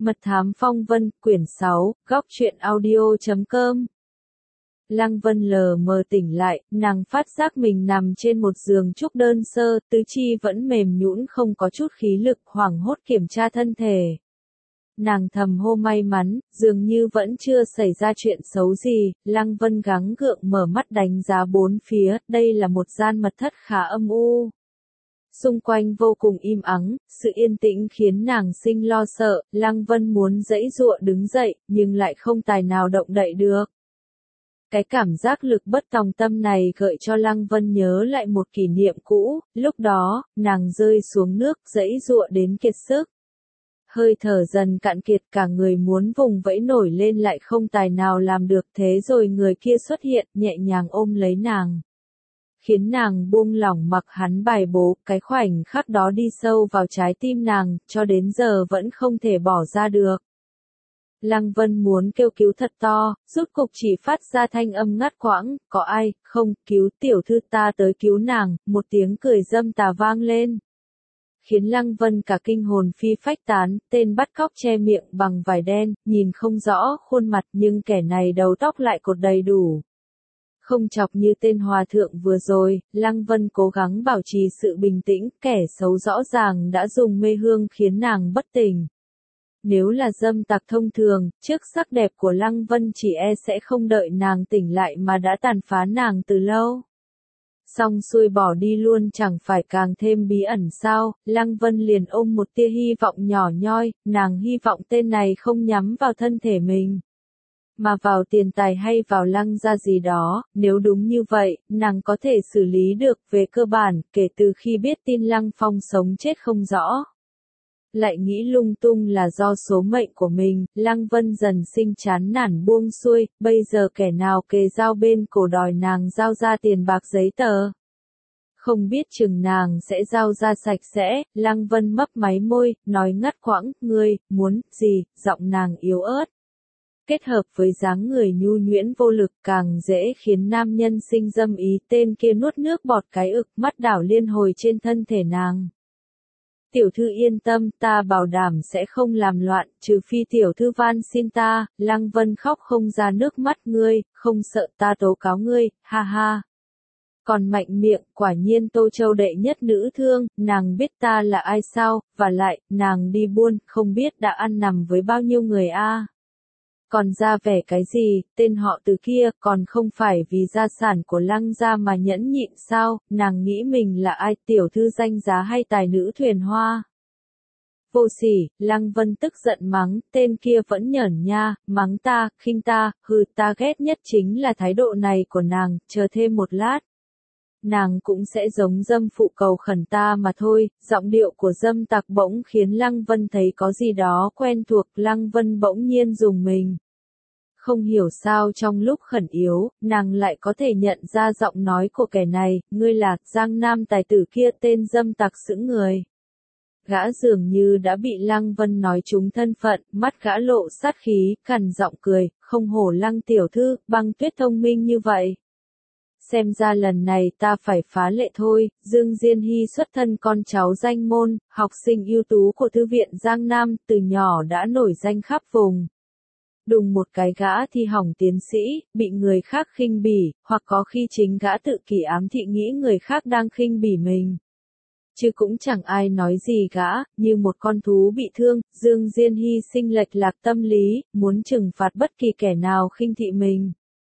Mật thám phong vân, quyển 6, góc truyện audio.com. Lăng Vân lờ mờ tỉnh lại, nàng phát giác mình nằm trên một giường trúc đơn sơ, tứ chi vẫn mềm nhũn không có chút khí lực, hoảng hốt kiểm tra thân thể. Nàng thầm hô may mắn, dường như vẫn chưa xảy ra chuyện xấu gì. Lăng Vân gắng gượng mở mắt đánh giá bốn phía, đây là một gian mật thất khá âm u. Xung quanh vô cùng im ắng, sự yên tĩnh khiến nàng sinh lo sợ. Lăng Vân muốn giãy giụa đứng dậy, nhưng lại không tài nào động đậy được. Cái cảm giác lực bất tòng tâm này gợi cho Lăng Vân nhớ lại một kỷ niệm cũ, lúc đó, nàng rơi xuống nước giãy giụa đến kiệt sức. Hơi thở dần cạn kiệt, cả người muốn vùng vẫy nổi lên lại không tài nào làm được, thế rồi người kia xuất hiện, nhẹ nhàng ôm lấy nàng, khiến nàng buông lỏng mặc hắn bài bố. Cái khoảnh khắc đó đi sâu vào trái tim nàng, cho đến giờ vẫn không thể bỏ ra được. Lăng Vân muốn kêu cứu thật to, rốt cục chỉ phát ra thanh âm ngắt quãng, có ai, không, cứu tiểu thư, ta tới cứu nàng. Một tiếng cười dâm tà vang lên, khiến Lăng Vân cả kinh hồn phi phách tán. Tên bắt cóc che miệng bằng vải đen, nhìn không rõ khuôn mặt nhưng kẻ này đầu tóc lại cột đầy đủ. Không chọc như tên hòa thượng vừa rồi. Lăng Vân cố gắng bảo trì sự bình tĩnh, kẻ xấu rõ ràng đã dùng mê hương khiến nàng bất tỉnh. Nếu là dâm tặc thông thường, trước sắc đẹp của Lăng Vân chỉ e sẽ không đợi nàng tỉnh lại mà đã tàn phá nàng từ lâu. Xong xuôi bỏ đi luôn chẳng phải càng thêm bí ẩn sao? Lăng Vân liền ôm một tia hy vọng nhỏ nhoi, nàng hy vọng tên này không nhắm vào thân thể mình, mà vào tiền tài hay vào Lăng gia gì đó. Nếu đúng như vậy, nàng có thể xử lý được. Về cơ bản, kể từ khi biết tin Lăng Phong sống chết không rõ, lại nghĩ lung tung là do số mệnh của mình, Lăng Vân dần sinh chán nản buông xuôi. Bây giờ kẻ nào kề dao bên cổ đòi nàng giao ra tiền bạc giấy tờ, không biết chừng nàng sẽ giao ra sạch sẽ. Lăng Vân mấp máy môi, nói ngắt quãng, ngươi, muốn, gì? Giọng nàng yếu ớt, kết hợp với dáng người nhu nhuyễn vô lực càng dễ khiến nam nhân sinh dâm ý. Tên kia nuốt nước bọt cái ực, mắt đảo liên hồi trên thân thể nàng. Tiểu thư yên tâm, ta bảo đảm sẽ không làm loạn, trừ phi tiểu thư van xin ta. Lăng Vân khóc không ra nước mắt, ngươi, không sợ ta tố cáo ngươi, ha ha. Còn mạnh miệng, quả nhiên Tô Châu đệ nhất nữ thương, nàng biết ta là ai sao? Và lại, nàng đi buôn, không biết đã ăn nằm với bao nhiêu người a. Còn ra vẻ cái gì? Tên họ Từ kia, còn không phải vì gia sản của Lăng gia mà nhẫn nhịn sao? Nàng nghĩ mình là ai, tiểu thư danh giá hay tài nữ thuyền hoa? Vô sỉ! Lăng Vân tức giận mắng, tên kia vẫn nhởn nha, mắng ta, khinh ta, hừ, ta ghét nhất chính là thái độ này của nàng. Chờ thêm một lát, nàng cũng sẽ giống dâm phụ cầu khẩn ta mà thôi. Giọng điệu của dâm tặc bỗng khiến Lăng Vân thấy có gì đó quen thuộc. Lăng Vân bỗng nhiên rùng mình. Không hiểu sao trong lúc khẩn yếu, nàng lại có thể nhận ra giọng nói của kẻ này. Ngươi là Giang Nam tài tử kia. Tên dâm tặc sững người. Gã dường như đã bị Lăng Vân nói trúng thân phận, mắt gã lộ sát khí, cằn giọng cười, không hổ Lăng tiểu thư, Băng Tuyết thông minh như vậy. Xem ra lần này ta phải phá lệ thôi. Dương Diên Hy xuất thân con cháu danh môn, học sinh ưu tú của thư viện Giang Nam, từ nhỏ đã nổi danh khắp vùng. Đùng một cái gã thi hỏng tiến sĩ, bị người khác khinh bỉ, hoặc có khi chính gã tự kỷ ám thị nghĩ người khác đang khinh bỉ mình. Chứ cũng chẳng ai nói gì gã, như một con thú bị thương. Dương Diên Hy sinh lệch lạc tâm lý, muốn trừng phạt bất kỳ kẻ nào khinh thị mình.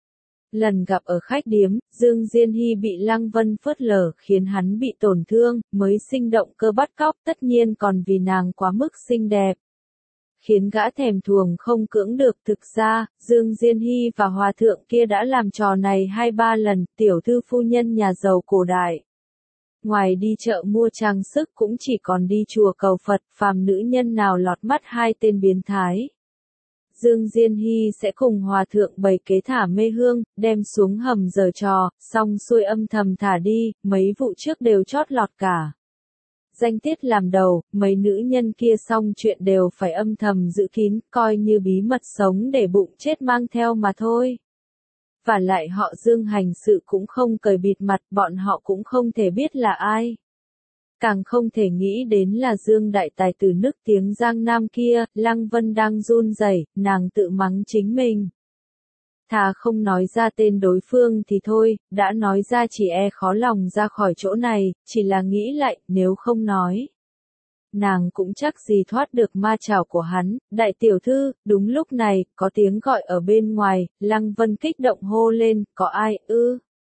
Lần gặp ở khách điếm, Dương Diên Hy bị Lăng Vân phớt lờ, khiến hắn bị tổn thương, mới sinh động cơ bắt cóc, tất nhiên còn vì nàng quá mức xinh đẹp, khiến gã thèm thuồng không cưỡng được. Thực ra, Dương Diên Hy và hòa thượng kia đã làm trò này 2-3 lần. Tiểu thư phu nhân nhà giàu cổ đại, ngoài đi chợ mua trang sức cũng chỉ còn đi chùa cầu Phật. Phàm nữ nhân nào lọt mắt hai tên biến thái, Dương Diên Hy sẽ cùng hòa thượng bày kế thả mê hương, đem xuống hầm giở trò, xong xuôi âm thầm thả đi. Mấy vụ trước đều chót lọt cả. Danh tiết làm đầu, mấy nữ nhân kia xong chuyện đều phải âm thầm giữ kín, coi như bí mật sống để bụng chết mang theo mà thôi. Và lại họ Dương hành sự cũng không cởi bịt mặt, bọn họ cũng không thể biết là ai. Càng không thể nghĩ đến là Dương đại tài tử nức tiếng Giang Nam kia, Lăng Vân đang run rẩy, nàng tự mắng chính mình. Thà không nói ra tên đối phương thì thôi, đã nói ra chỉ e khó lòng ra khỏi chỗ này, chỉ là nghĩ lại, nếu không nói. Nàng cũng chắc gì thoát được ma trảo của hắn, đại tiểu thư, đúng lúc này, có tiếng gọi ở bên ngoài, Lăng Vân kích động hô lên, có ai ư?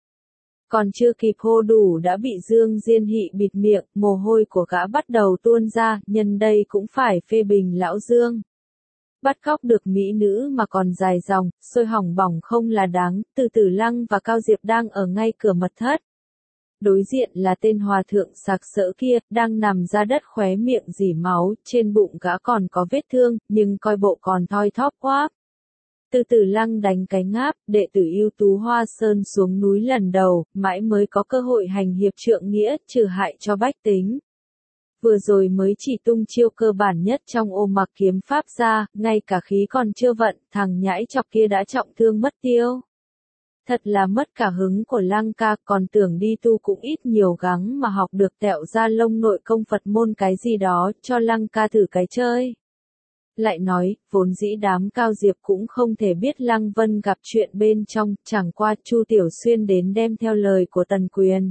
Còn chưa kịp hô đủ đã bị Dương Diên Hị bịt miệng, mồ hôi của gã bắt đầu tuôn ra, nhân đây cũng phải phê bình lão Dương. Bắt cóc được mỹ nữ mà còn dài dòng, sôi hỏng bỏng không là đáng, Từ Tử Lăng và Cao Diệp đang ở ngay cửa mật thất. Đối diện là tên hòa thượng sạc sỡ kia, đang nằm ra đất khóe miệng rỉ máu, trên bụng gã còn có vết thương, nhưng coi bộ còn thoi thóp quá. Từ Tử Lăng đánh cái ngáp, đệ tử ưu tú Hoa Sơn xuống núi lần đầu, mãi mới có cơ hội hành hiệp trượng nghĩa, trừ hại cho bách tính. Vừa rồi mới chỉ tung chiêu cơ bản nhất trong ô mặc kiếm pháp ra, ngay cả khí còn chưa vận, thằng nhãi chọc kia đã trọng thương mất tiêu. Thật là mất cả hứng của Lăng ca, còn tưởng đi tu cũng ít nhiều gắng mà học được tẹo ra lông nội công Phật môn cái gì đó, cho Lăng ca thử cái chơi. Lại nói, vốn dĩ đám Cao Diệp cũng không thể biết Lăng Vân gặp chuyện bên trong, chẳng qua Chu Tiểu Xuyên đến đem theo lời của Tần Quyền.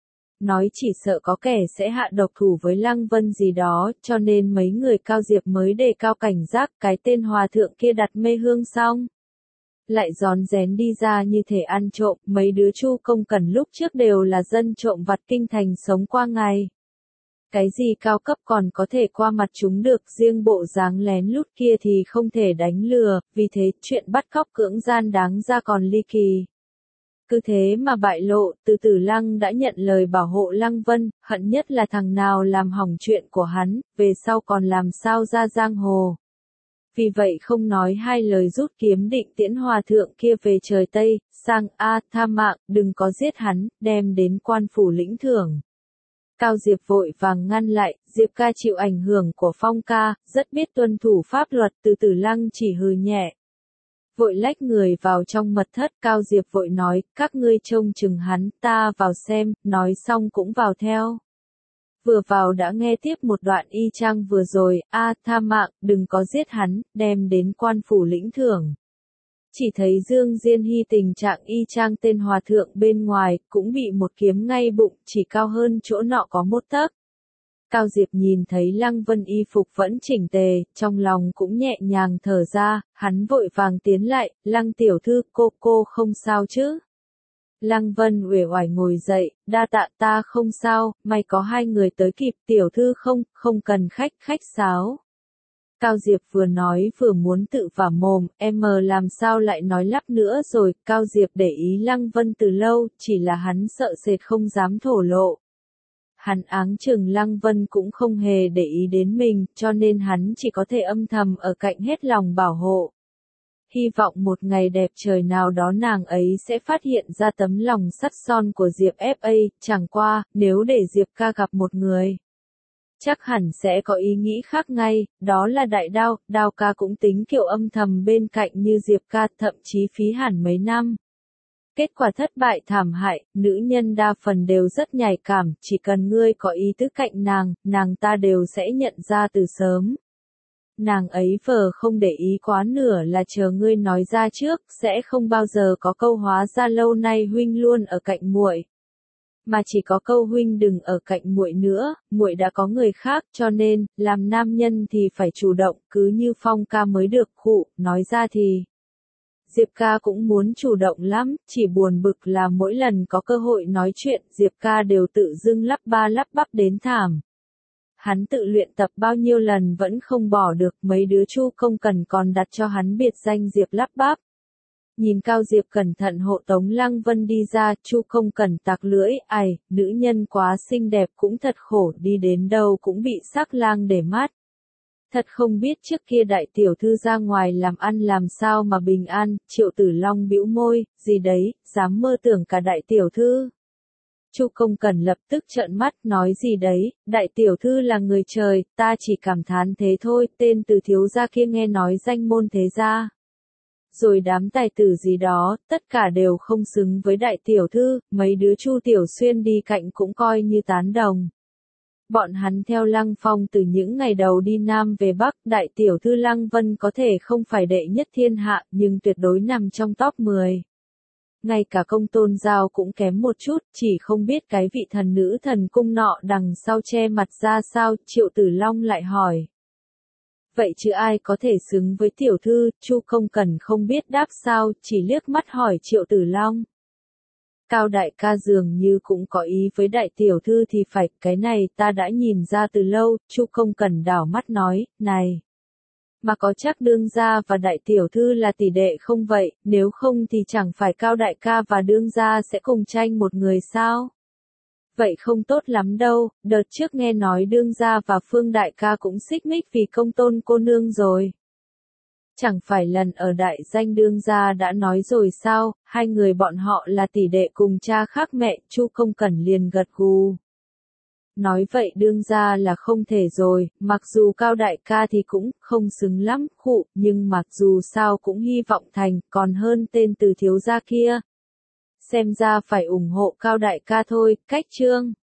Nói chỉ sợ có kẻ sẽ hạ độc thủ với Lăng Vân gì đó, cho nên mấy người Cao Diệp mới đề cao cảnh giác, cái tên hòa thượng kia đặt mê hương xong. Lại rón rén đi ra như thể ăn trộm, mấy đứa Chu Công Cẩn lúc trước đều là dân trộm vặt kinh thành sống qua ngày. Cái gì cao cấp còn có thể qua mặt chúng được, riêng bộ dáng lén lút kia thì không thể đánh lừa, vì thế chuyện bắt cóc cưỡng gian đáng ra còn ly kỳ. Cứ thế mà bại lộ, Từ Tử Lăng đã nhận lời bảo hộ Lăng Vân, hận nhất là thằng nào làm hỏng chuyện của hắn, về sau còn làm sao ra giang hồ. Vì vậy không nói hai lời rút kiếm định tiễn hòa thượng kia về trời Tây, sang tha mạng, đừng có giết hắn, đem đến quan phủ lĩnh thưởng. Cao Diệp vội vàng ngăn lại, Diệp ca chịu ảnh hưởng của Phong ca, rất biết tuân thủ pháp luật, Từ Tử Lăng chỉ hừ nhẹ. Vội lách người vào trong mật thất, Cao Diệp vội nói, các ngươi trông chừng hắn, ta vào xem, nói xong cũng vào theo. Vừa vào đã nghe tiếp một đoạn y chang vừa rồi, tha mạng, đừng có giết hắn, đem đến quan phủ lĩnh thưởng. Chỉ thấy Dương Diên Hy tình trạng y chang tên hòa thượng bên ngoài, cũng bị một kiếm ngay bụng, chỉ cao hơn chỗ nọ có một tấc. Cao Diệp nhìn thấy Lăng Vân y phục vẫn chỉnh tề, trong lòng cũng nhẹ nhàng thở ra, hắn vội vàng tiến lại, Lăng tiểu thư, cô không sao chứ? Lăng Vân uể oải ngồi dậy, đa tạ, ta không sao, may có hai người tới kịp, tiểu thư không cần khách sáo. Cao Diệp vừa nói vừa muốn tự vả mồm, em làm sao lại nói lắp nữa rồi, Cao Diệp để ý Lăng Vân từ lâu, chỉ là hắn sợ sệt không dám thổ lộ. Hắn áng chừng Lăng Vân cũng không hề để ý đến mình, cho nên hắn chỉ có thể âm thầm ở cạnh hết lòng bảo hộ. Hy vọng một ngày đẹp trời nào đó nàng ấy sẽ phát hiện ra tấm lòng sắt son của Diệp F.A., chẳng qua, nếu để Diệp ca gặp một người. Chắc hẳn sẽ có ý nghĩ khác ngay, đó là đại đao, đao ca cũng tính kiểu âm thầm bên cạnh như Diệp ca, thậm chí phí hẳn mấy năm. Kết quả thất bại thảm hại, nữ nhân đa phần đều rất nhạy cảm, chỉ cần ngươi có ý tứ cạnh nàng ta đều sẽ nhận ra từ sớm. Nàng ấy vờ không để ý quá nửa là chờ ngươi nói ra trước, sẽ không bao giờ có câu hóa ra lâu nay huynh luôn ở cạnh muội. Mà chỉ có câu huynh đừng ở cạnh muội nữa, muội đã có người khác, cho nên, làm nam nhân thì phải chủ động, cứ như Phong ca mới được, nói ra thì. Diệp ca cũng muốn chủ động lắm, chỉ buồn bực là mỗi lần có cơ hội nói chuyện, Diệp ca đều tự dưng lắp ba lắp bắp đến thảm. Hắn tự luyện tập bao nhiêu lần vẫn không bỏ được, mấy đứa Chu Công Cẩn còn đặt cho hắn biệt danh Diệp lắp bắp. Nhìn Cao Diệp cẩn thận hộ tống Lăng Vân đi ra, Chu Công Cẩn tặc lưỡi, nữ nhân quá xinh đẹp cũng thật khổ, đi đến đâu cũng bị sắc lang để mắt. Thật không biết trước kia đại tiểu thư ra ngoài làm ăn làm sao mà bình an, Triệu Tử Long bĩu môi, gì đấy, dám mơ tưởng cả đại tiểu thư. Chu Công Cẩn lập tức trợn mắt, nói gì đấy, đại tiểu thư là người trời, ta chỉ cảm thán thế thôi, tên từ thiếu gia kia nghe nói danh môn thế gia. Rồi đám tài tử gì đó, tất cả đều không xứng với đại tiểu thư, mấy đứa Chu Tiểu Xuyên đi cạnh cũng coi như tán đồng. Bọn hắn theo Lăng Phong từ những ngày đầu đi Nam về Bắc, đại tiểu thư Lăng Vân có thể không phải đệ nhất thiên hạ, nhưng tuyệt đối nằm trong top 10. Ngay cả Công Tôn Giao cũng kém một chút, chỉ không biết cái vị thần nữ thần cung nọ đằng sau che mặt ra sao, Triệu Tử Long lại hỏi. Vậy chứ ai có thể xứng với tiểu thư, Chu Không Cần không biết đáp sao, chỉ liếc mắt hỏi Triệu Tử Long. Cao đại ca dường như cũng có ý với đại tiểu thư thì phải, cái này ta đã nhìn ra từ lâu, Chu Không Cần đảo mắt nói, này. Mà có chắc đương gia và đại tiểu thư là tỷ đệ không vậy, nếu không thì chẳng phải Cao đại ca và đương gia sẽ cùng tranh một người sao? Vậy không tốt lắm đâu, đợt trước nghe nói đương gia và Phương đại ca cũng xích mích vì Công Tôn cô nương rồi. Chẳng phải lần ở đại danh đương gia đã nói rồi sao, hai người bọn họ là tỷ đệ cùng cha khác mẹ, Chu Không Cần liền gật gù. Nói vậy đương gia là không thể rồi, mặc dù Cao đại ca thì cũng không xứng lắm, khụ, nhưng mặc dù sao cũng hy vọng thành, còn hơn tên từ thiếu gia kia. Xem ra phải ủng hộ Cao đại ca thôi, cách chương.